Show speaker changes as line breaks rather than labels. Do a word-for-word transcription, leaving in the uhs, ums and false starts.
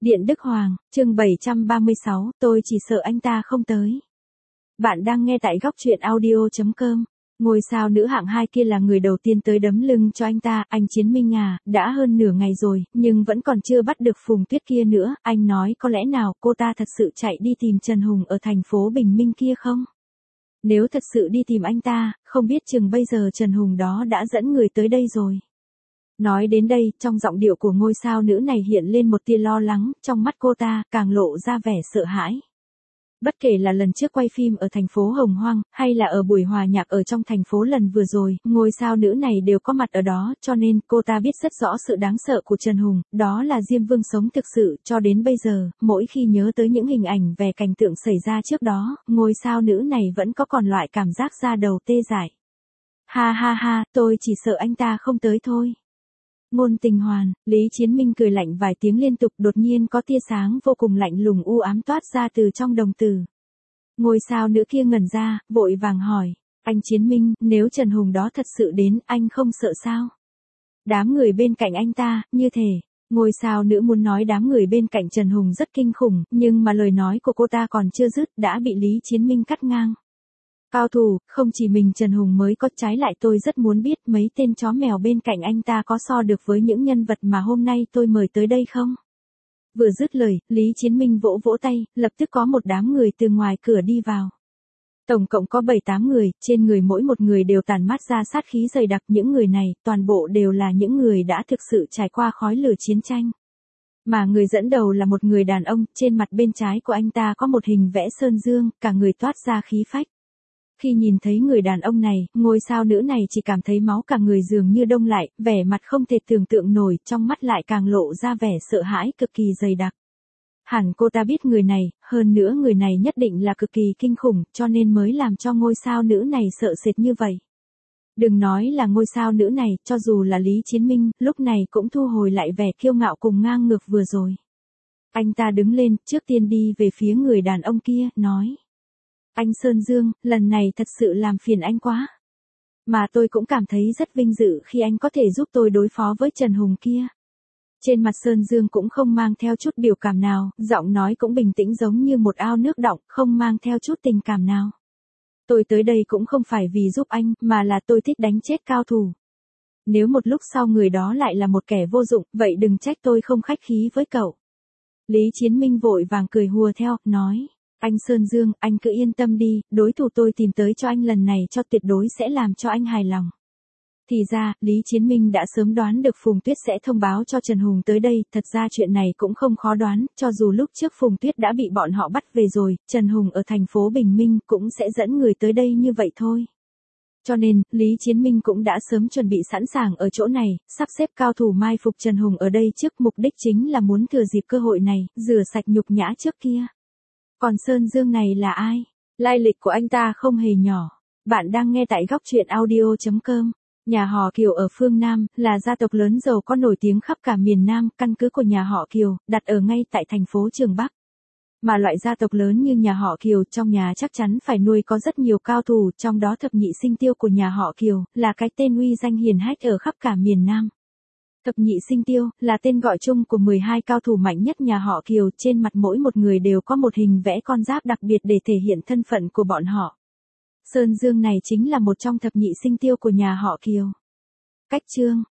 Điện Đức Hoàng, chương bảy trăm ba mươi sáu, tôi chỉ sợ anh ta không tới. Bạn đang nghe tại góc truyện audio chấm com. Ngôi sao nữ hạng hai kia là người đầu tiên tới đấm lưng cho anh ta, anh Chiến Minh à, đã hơn nửa ngày rồi, nhưng vẫn còn chưa bắt được Phùng Tuyết kia nữa, anh nói có lẽ nào cô ta thật sự chạy đi tìm Trần Hùng ở thành phố Bình Minh kia không? Nếu thật sự đi tìm anh ta, không biết chừng bây giờ Trần Hùng đó đã dẫn người tới đây rồi. Nói đến đây, trong giọng điệu của ngôi sao nữ này hiện lên một tia lo lắng, trong mắt cô ta càng lộ ra vẻ sợ hãi. Bất kể là lần trước quay phim ở thành phố Hồng Hoang, hay là ở buổi hòa nhạc ở trong thành phố lần vừa rồi, ngôi sao nữ này đều có mặt ở đó, cho nên cô ta biết rất rõ sự đáng sợ của Trần Hùng, đó là Diêm Vương sống thực sự, cho đến bây giờ, mỗi khi nhớ tới những hình ảnh về cảnh tượng xảy ra trước đó, ngôi sao nữ này vẫn có còn loại cảm giác da đầu tê dại. Ha ha ha, tôi chỉ sợ anh ta không tới thôi. Ngôn Tình Hoàn, Lý Chiến Minh cười lạnh vài tiếng liên tục, đột nhiên có tia sáng vô cùng lạnh lùng u ám toát ra từ trong đồng tử. Ngôi sao nữ kia ngẩn ra, vội vàng hỏi, anh Chiến Minh, nếu Trần Hùng đó thật sự đến, anh không sợ sao? Đám người bên cạnh anh ta, như thể, ngôi sao nữ muốn nói đám người bên cạnh Trần Hùng rất kinh khủng, nhưng mà lời nói của cô ta còn chưa dứt, đã bị Lý Chiến Minh cắt ngang. Cao thủ, không chỉ mình Trần Hùng mới có, trái lại tôi rất muốn biết mấy tên chó mèo bên cạnh anh ta có so được với những nhân vật mà hôm nay tôi mời tới đây không? Vừa dứt lời, Lý Chiến Minh vỗ vỗ tay, lập tức có một đám người từ ngoài cửa đi vào. Tổng cộng có bảy tám người, trên người mỗi một người đều tản mát ra sát khí dày đặc, những người này, toàn bộ đều là những người đã thực sự trải qua khói lửa chiến tranh. Mà người dẫn đầu là một người đàn ông, trên mặt bên trái của anh ta có một hình vẽ sơn dương, cả người toát ra khí phách. Khi nhìn thấy người đàn ông này, ngôi sao nữ này chỉ cảm thấy máu cả người dường như đông lại, vẻ mặt không thể tưởng tượng nổi, trong mắt lại càng lộ ra vẻ sợ hãi cực kỳ dày đặc. Hẳn cô ta biết người này, hơn nữa người này nhất định là cực kỳ kinh khủng, cho nên mới làm cho ngôi sao nữ này sợ sệt như vậy. Đừng nói là ngôi sao nữ này, cho dù là Lý Chiến Minh, lúc này cũng thu hồi lại vẻ kiêu ngạo cùng ngang ngược vừa rồi. Anh ta đứng lên, trước tiên đi về phía người đàn ông kia, nói. Anh Sơn Dương, lần này thật sự làm phiền anh quá. Mà tôi cũng cảm thấy rất vinh dự khi anh có thể giúp tôi đối phó với Trần Hùng kia. Trên mặt Sơn Dương cũng không mang theo chút biểu cảm nào, giọng nói cũng bình tĩnh giống như một ao nước đọng, không mang theo chút tình cảm nào. Tôi tới đây cũng không phải vì giúp anh, mà là tôi thích đánh chết cao thủ. Nếu một lúc sau người đó lại là một kẻ vô dụng, vậy đừng trách tôi không khách khí với cậu. Lý Chiến Minh vội vàng cười hùa theo, nói. Anh Sơn Dương, anh cứ yên tâm đi, đối thủ tôi tìm tới cho anh lần này cho tuyệt đối sẽ làm cho anh hài lòng. Thì ra, Lý Chiến Minh đã sớm đoán được Phùng Tuyết sẽ thông báo cho Trần Hùng tới đây, thật ra chuyện này cũng không khó đoán, cho dù lúc trước Phùng Tuyết đã bị bọn họ bắt về rồi, Trần Hùng ở thành phố Bình Minh cũng sẽ dẫn người tới đây như vậy thôi. Cho nên, Lý Chiến Minh cũng đã sớm chuẩn bị sẵn sàng ở chỗ này, sắp xếp cao thủ mai phục Trần Hùng ở đây trước, mục đích chính là muốn thừa dịp cơ hội này, rửa sạch nhục nhã trước kia. Còn Sơn Dương này là ai? Lai lịch của anh ta không hề nhỏ. Bạn đang nghe tại góc truyện audio chấm com. Nhà họ Kiều ở phương Nam, là gia tộc lớn giàu có nổi tiếng khắp cả miền Nam, căn cứ của nhà họ Kiều, đặt ở ngay tại thành phố Trường Bắc. Mà loại gia tộc lớn như nhà họ Kiều, trong nhà chắc chắn phải nuôi có rất nhiều cao thủ, trong đó thập nhị sinh tiêu của nhà họ Kiều, là cái tên uy danh hiển hách ở khắp cả miền Nam. Thập nhị sinh tiêu, là tên gọi chung của mười hai cao thủ mạnh nhất nhà họ Kiều, trên mặt mỗi một người đều có một hình vẽ con giáp đặc biệt để thể hiện thân phận của bọn họ. Sơn Dương này chính là một trong thập nhị sinh tiêu của nhà họ Kiều. Cách chương,